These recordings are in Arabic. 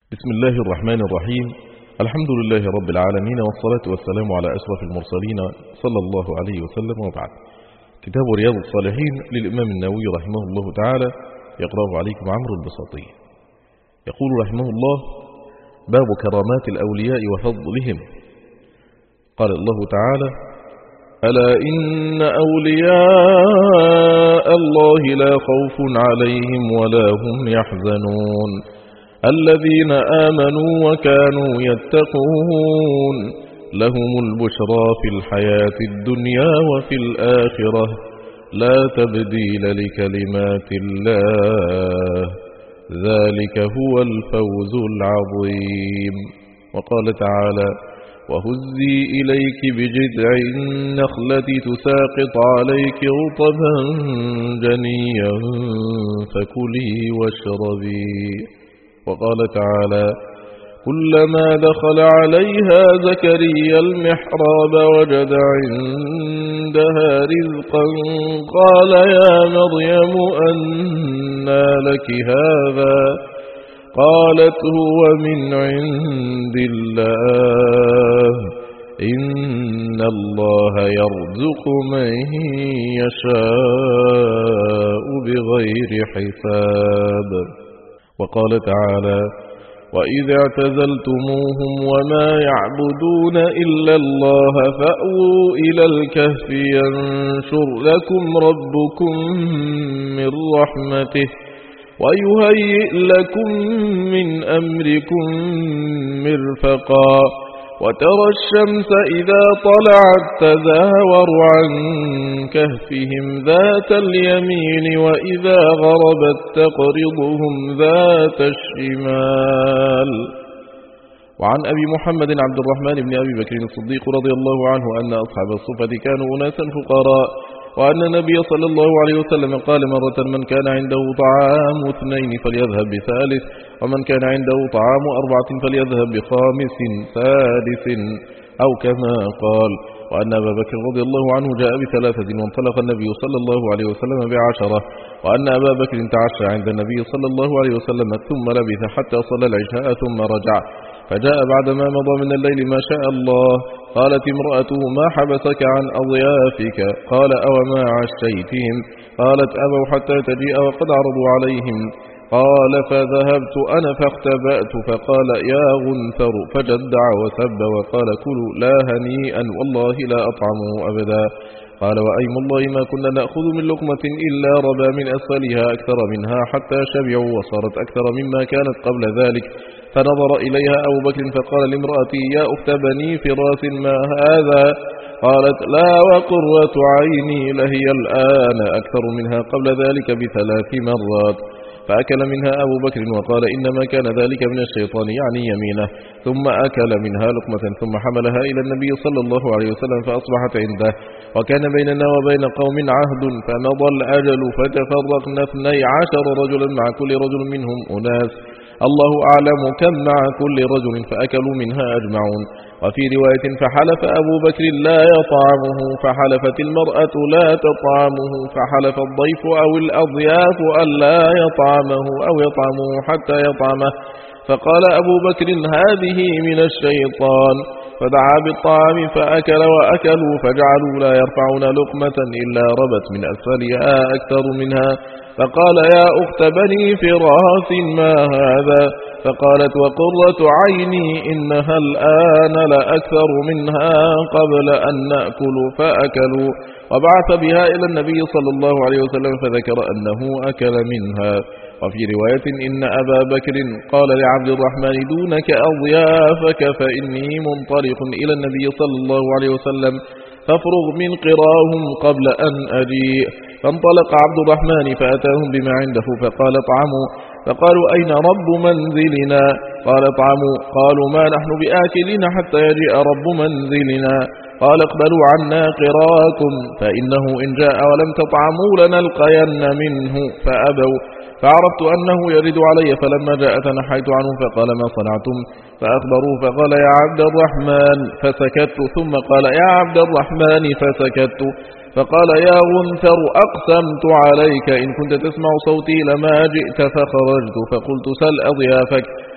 بسم الله الرحمن الرحيم. الحمد لله رب العالمين، والصلاة والسلام على أشرف المرسلين صلى الله عليه وسلم، وبعد. كتاب رياض الصالحين للإمام النووي رحمه الله تعالى، يقرأه عليكم عمرو البساطي. يقول رحمه الله: باب كرامات الأولياء وفضلهم. قال الله تعالى: ألا إن أولياء الله لا خوف عليهم ولا هم يحزنون الذين آمنوا وكانوا يتقون لهم البشرى في الحياة الدنيا وفي الآخرة لا تبديل لكلمات الله ذلك هو الفوز العظيم. وقال تعالى: وهزي إليك بجذع النخلة تساقط عليك رطبا جنيا فكلي واشربي. وقال تعالى: كلما دخل عليها زكريا المحراب وجد عندها رزقا قال يا مريم أنى لك هذا؟ قالت هو من عند الله إن الله يرزق من يشاء بغير حساب. وقال تعالى: وإذا اعتزلتموهم وما يعبدون إلا الله فأووا إلى الكهف ينشر لكم ربكم من رحمته ويهيئ لكم من أمركم مرفقا وترى الشمس إذا طلعت تزاور عن كهفهم ذات اليمين وإذا غربت تقرضهم ذات الشمال. وعن أبي محمد عبد الرحمن بن أبي بكر الصديق رضي الله عنه أن أصحاب الصفة كانوا أناسا فقراء، وأن النبي صلى الله عليه وسلم قال مرة: من كان عنده طعام 2 فليذهب ب3، ومن كان عنده طعام 4 فليذهب ب5 سادس، أو كما قال. وأن أبا بكر رضي الله عنه جاء ب3 وانطلق النبي صلى الله عليه وسلم ب10، وأن أبا بكر تعشى عند النبي صلى الله عليه وسلم ثم لبث حتى صلى العشاء ثم رجع، فجاء بعدما مضى من الليل ما شاء الله. قالت امرأته: ما حبسك عن أضيافك؟ قال: أو ما عشيتهم؟ قالت: أبوا حتى تجيء وقد عرضوا عليهم. قال: فذهبت أنا فاختبأت، فقال: يا غنثر، فجدع وسب وقال: كلوا لا هنيئا والله لا أطعمه أبدا. قال: وأيم الله ما كنا نأخذ من لقمة إلا ربا من أسفلها أكثر منها حتى شبعوا وصارت أكثر مما كانت قبل ذلك. فنظر إليها أبو بكر فقال لامرأتي: يا أخت بني فراس ما هذا؟ قالت: لا وقرة عيني لهي الآن أكثر منها قبل ذلك ب3 مرات. فأكل منها أبو بكر وقال: إنما كان ذلك من الشيطان، يعني يمينه. ثم أكل منها لقمة ثم حملها إلى النبي صلى الله عليه وسلم فأصبحت عنده. وكان بيننا وبين قوم عهد فمضى الأجل فتفرقنا 12 رجلا مع كل رجل منهم أناس، الله أعلم كم مع كل رجل، فأكلوا منها أجمعون. وفي رواية: فحلف أبو بكر لا يطعمه، فحلفت المرأة لا تطعمه، فحلف الضيف أو الأضياف أن لا يطعمه أو يطعمه حتى يطعمه. فقال أبو بكر: هذه من الشيطان. فدعا بالطعام فأكل وأكلوا فجعلوا لا يرفعون لقمة إلا ربت من أسفلها أكثر منها. فقال: يا أخت بني فراس ما هذا؟ فقالت: وقرة عيني إنها الآن لأكثر منها قبل أن نأكل. فأكلوا وبعث بها إلى النبي صلى الله عليه وسلم فذكر أنه أكل منها. وفي رواية: إن أبا بكر قال لعبد الرحمن: دونك أضيافك فإني منطلق إلى النبي صلى الله عليه وسلم فافرغ من قراهم قبل أن أجيء. فانطلق عبد الرحمن فأتاهم بما عنده فقال: اطعموا. فقالوا: أين رب منزلنا؟ قال: اطعموا. قالوا: ما نحن بآكلين حتى يجيء رب منزلنا. قال: اقبلوا عنا قراءكم فإنه إن جاء ولم تطعموا لنلقين منه. فأبوا. فعرفت أنه يرد علي، فلما جاء تنحيت عنه فقال: ما صنعتم؟ فأخبروه فقال: يا عبد الرحمن. فسكت. ثم قال: يا عبد الرحمن. فسكت. فقال: يا غنثر أقسمت عليك إن كنت تسمع صوتي لما جئت، فخرجت فقلت: سل أضيافك.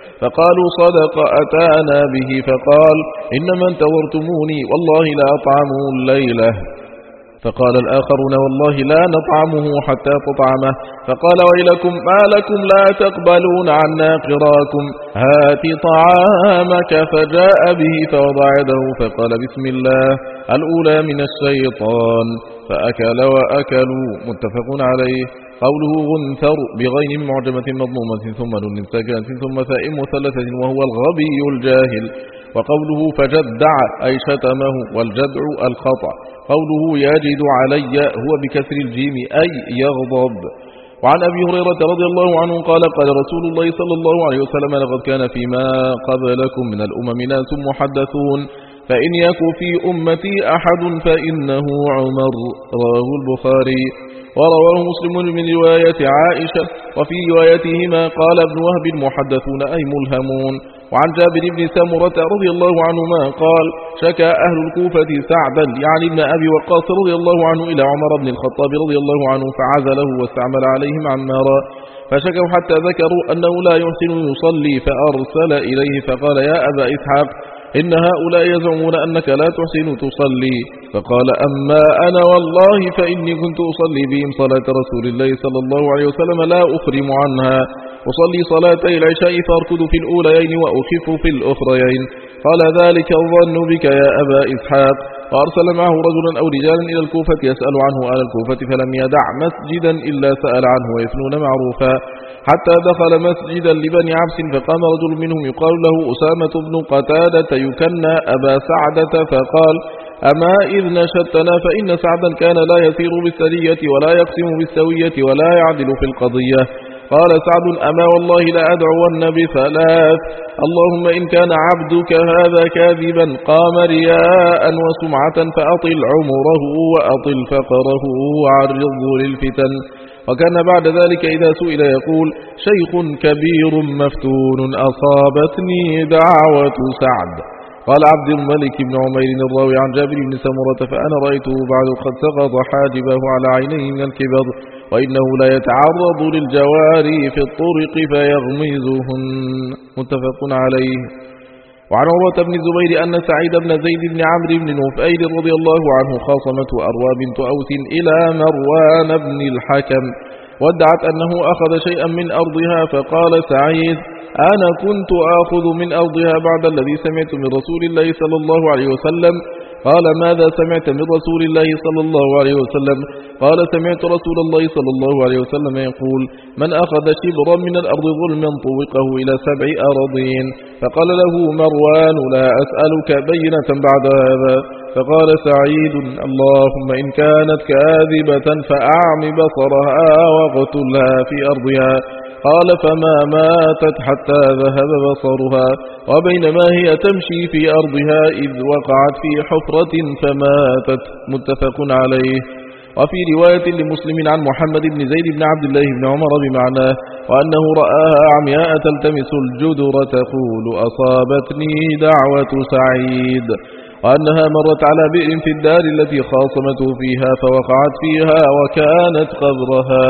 فقالوا صدق أتانا به، فقال إنما انتظرتموني والله لا أطعمه الليلة. فقال الآخرون والله لا نطعمه حتى تطعمه. فقال ويلكم ما لكم لا تقبلون عنا قراكم، هات طعامك. فجاء به فوضع يده فقال بسم الله، الأولى من الشيطان، فأكل وأكلوا. متفق عليه. قوله غنثر بغين معجمة مضمومة ثم نون ساكنة ثم ثاء مثلثة وهو الغبي الجاهل. وقوله فجدع أي شتمه، والجدع الخطأ. قوله يجد علي هو بكسر الجيم أي يغضب. وعن أبي هريرة رضي الله عنه قال قال رسول الله صلى الله عليه وسلم لقد كان فيما قبلكم من الأمم ناس محدثون، فإن يك في أمتي أحد فإنه عمر. رواه البخاري. ورواه مسلم من رواية عائشة، وفي روايتهما قال ابن وهب محدثون أي ملهمون. وعن جابر بن سمرة رضي الله عنهما قال شكى أهل الكوفة سعدا يعني ابن أبي وقاص رضي الله عنه إلى عمر بن الخطاب رضي الله عنه فعزله واستعمل عليهم عمارا، فشكوا حتى ذكروا أنه لا يحسن يصلي، فأرسل إليه فقال يا أبا إسحاق إن هؤلاء يزعمون أنك لا تحسن تصلي. فقال أما أنا والله فإني كنت أصلي بهم صلاة رسول الله صلى الله عليه وسلم لا أخرم عنها، أصلي صلاتي العشاء فأركض في الأوليين وأخف في الأخريين. قال ذلك الظن بك يا أبا إسحاق. وأرسل معه رجلا أو رجالا إلى الكوفة يسأل عنه أهل الكوفة، فلم يدع مسجدا إلا سأل عنه ويثنون معروفا، حتى دخل مسجدا لبني عبس فقام رجل منهم يقال له أسامة بن قتادة يكنى أبا سعدة، فقال أما إذ نشدتنا فإن سعدا كان لا يسير بالسرية ولا يقسم بالسوية ولا يعدل في القضية. قال سعد أما والله لا أدعون بثلاث، اللهم إن كان عبدك هذا كاذبا قام رياء وسمعة فأطل عمره وأطل فقره وعرضه للفتن. وكان بعد ذلك إذا سئل يقول شيخ كبير مفتون أصابتني دعوة سعد. قال عبد الملك بن عمير الراوي عن جابر بن سمرة فأنا رأيته بعد قد سقط حاجبه على عينيه من الكبر، وإنه لا يتعرض للجواري في الطرق فيغمزهن. متفق عليه. وعن عروة بن الزبير أن سعيد بن زيد بن عمرو بن نفيل رضي الله عنه خاصمته أروى بنت أوس إلى مروان بن الحكم، وادعت أنه أخذ شيئا من أرضها، فقال سعيد أنا كنت آخذ من أرضها بعد الذي سمعت من رسول الله صلى الله عليه وسلم. قال ماذا سمعت من رسول الله صلى الله عليه وسلم؟ قال سمعت رسول الله صلى الله عليه وسلم يقول من أخذ شبرا من الأرض ظلما طوقه إلى 7 أراضين. فقال له مروان لا أسألك بينة بعد هذا. فقال سعيد اللهم إن كانت كاذبة فأعم بصرها واقتلها في أرضها. قال فما ماتت حتى ذهب بصرها، وبينما هي تمشي في أرضها إذ وقعت في حفرة فماتت. متفق عليه. وفي رواية لمسلم عن محمد بن زيد بن عبد الله بن عمر بمعناه وأنه رآها عمياء تلتمس الجدر تقول أصابتني دعوة سعيد، وأنها مرت على بئر في الدار التي خاصمته فيها فوقعت فيها وكانت قبرها.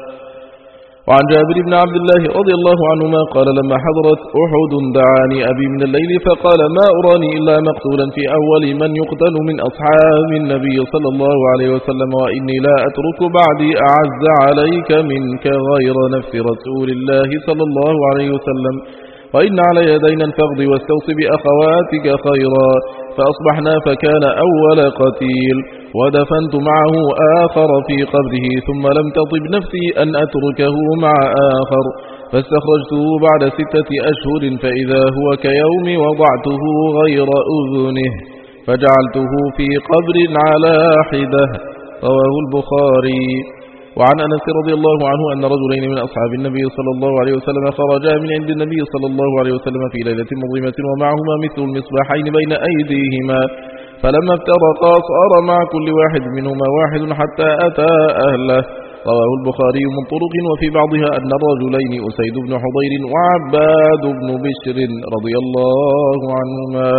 وعن جابر بن عبد الله رضي الله عنهما قال لما حضرت أحد دعاني أبي من الليل فقال ما أراني إلا مقتولا في أول من يقتل من أصحاب النبي صلى الله عليه وسلم، وإني لا أترك بعدي أعز عليك منك غير نفس رسول الله صلى الله عليه وسلم، وإن علي دينا فاقض واستوصي بأخواتك خيرا. فأصبحنا فكان أول قتيل، ودفنت معه آخر في قبره، ثم لم تطب نفسي أن أتركه مع آخر، فاستخرجته بعد 6 أشهر فإذا هو كيوم وضعته غير أذنه، فجعلته في قبر على حدة. رواه البخاري. وعن أنس رضي الله عنه أن رجلين من أصحاب النبي صلى الله عليه وسلم خرجا من عند النبي صلى الله عليه وسلم في ليلة مظلمة ومعهما مثل المصباحين بين أيديهما، فلما افترقا صار مع كل واحد منهما واحد حتى أتى أهله. رواه البخاري من طرق، وفي بعضها أن الرجلين أسيد بن حضير وعباد بن بشر رضي الله عنهما.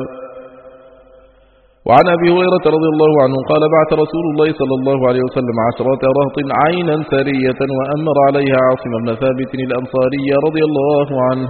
وعن أبي هريرة رضي الله عنه قال بعث رسول الله صلى الله عليه وسلم 10 رهط عينا سرية، وأمر عليها عاصم بن ثابت الأنصاري رضي الله عنه،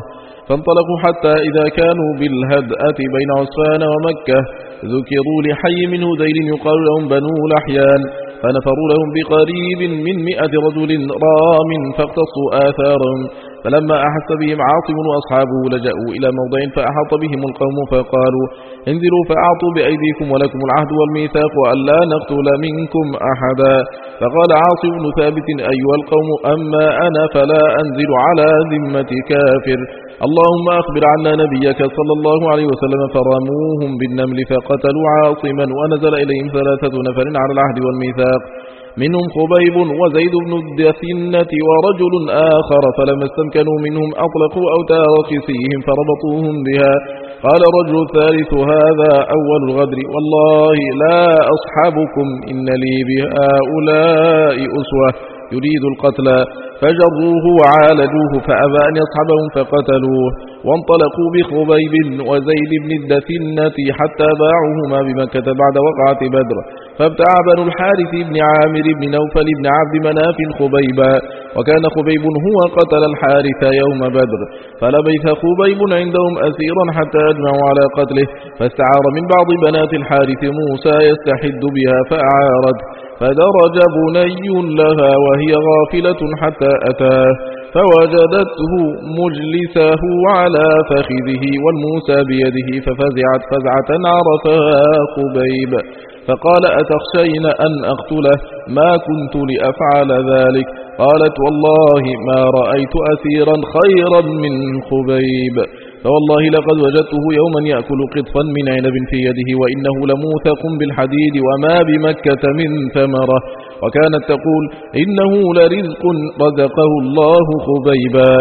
فانطلقوا حتى إذا كانوا بالهدأة بين عسفان ومكة ذكروا لحي من هذيل يقال لهم بنو لحيان، فنفروا لهم بقريب من 100 رجل رام فاقتصوا آثارهم. فلما أحس بهم عاصم وأصحابه لجأوا إلى موضع فأحاط بهم القوم فقالوا انزلوا فأعطوا بأيديكم ولكم العهد والميثاق وألا نقتل منكم أحدا. فقال عاصم بن ثابت أيها القوم أما أنا فلا أنزل على ذمة كافر، اللهم أخبر عنا نبيك صلى الله عليه وسلم. فرموهم بالنمل فقتلوا عاصما، ونزل إليهم 3 نفر على العهد والميثاق، منهم خبيب وزيد بن الدثنة ورجل آخر، فلما استمكنوا منهم أطلقوا أوتار خسيهم فربطوهم بها. قال الرجل الثالث هذا أول الغدر، والله لا أصحبكم إن لي بهؤلاء أسوة، يريد القتل. فجروه وعالجوه فأبى أن يصحبهم فقتلوه، وانطلقوا بخبيب وزيد بن الدثنة حتى باعوهما بمكة بعد وقعة بدر. فابتاع بنو الحارث بن عامر بن نوفل بن عبد مناف خبيبا، وكان خبيب هو قتل الحارث يوم بدر. فلبث خبيب عندهم أسيرا حتى أجمعوا على قتله، فاستعار من بعض بنات الحارث موسى يستحد بها فأعارته، فدرج بني لها وهي غافلة حتى أتاه فوجدته مجلسه على فخذه والموسى بيده، ففزعت فزعة عرفها خبيب، فقال أتخشين أن أقتله؟ ما كنت لأفعل ذلك. قالت والله ما رأيت أسيرا خيرا من خبيب، فوالله لقد وجدته يوما يأكل قطفا من عنب في يده، وإنه لموثق بالحديد وما بمكة من ثمرة. وكانت تقول إنه لرزق رزقه الله خبيبا.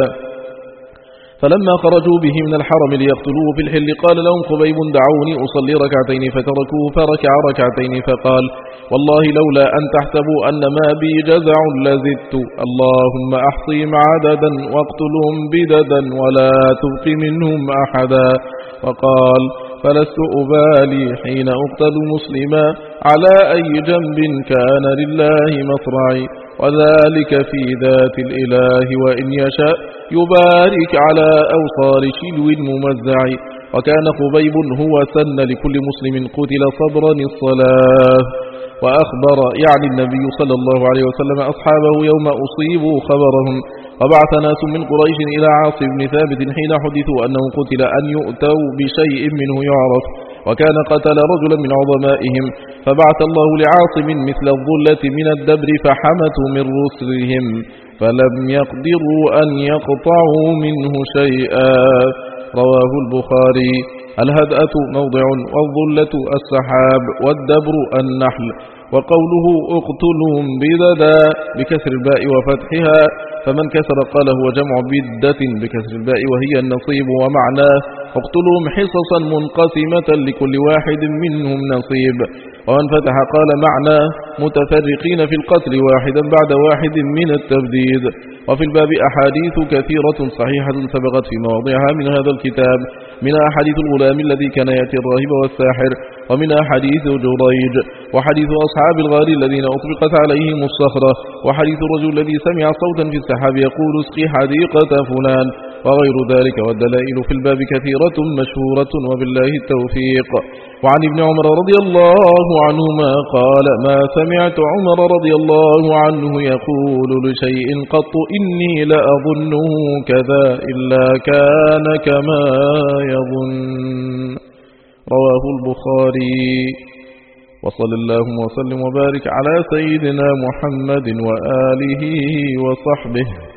فلما خرجوا به من الحرم ليقتلوه في الحل قال لهم خبيب دعوني أصلي ركعتين، فتركوه فركع ركعتين، فقال والله لولا أن تحسبوا أن ما بي جزع لزدت، اللهم أحصهم عددا واقتلهم بددا ولا تبق منهم أحدا. وقال فلست أبالي حين أقتل مسلما على أي جنب كان لله مصرعي، وذلك في ذات الإله وإن يشاء يبارك على أوصار شلو ممزع. وكان خبيب هو سن لكل مسلم قتل صبرا الصلاة. وأخبر يعني النبي صلى الله عليه وسلم أصحابه يوم أصيبوا خبرهم، وبعث ناس من قريش إلى عاصم بن ثابت حين حدثوا أنه قتل أن يؤتوا بشيء منه يعرف، وكان قتل رجلا من عظمائهم، فبعث الله لعاصم مثل الظلة من الدبر فحمته من رسلهم فلم يقدروا أن يقطعوا منه شيئا. رواه البخاري. الهدأة موضع، والظلة السحاب، والدبر النحل. وقوله اقتلهم بددا بكسر الباء وفتحها، فمن كسر قال هو جمع بدة بكسر الباء وهي النصيب، ومعناه اقتلهم حصصا منقسمة لكل واحد منهم نصيب. ومن فتح قال معناه متفرقين في القتل واحدا بعد واحد من التبديد. وفي الباب أحاديث كثيرة صحيحة سبقت في مواضعها من هذا الكتاب، منها حديث الغلام الذي كان يأتي الراهب والساحر، ومنها حديث جريج، وحديث أصحاب الغار الذين أطبقت عليهم الصخرة، وحديث الرجل الذي سمع صوتا في السحاب يقول اسقي حديقة فلان، وغير ذلك. والدلائل في الباب كثيرة مشهورة، وبالله التوفيق. وعن ابن عمر رضي الله عنهما قال ما سمعت عمر رضي الله عنه يقول لشيء قط إني لأظنه كذا إلا كان كما يظن. رواه البخاري. وصلى اللهم وسلم وبارك على سيدنا محمد وآله وصحبه.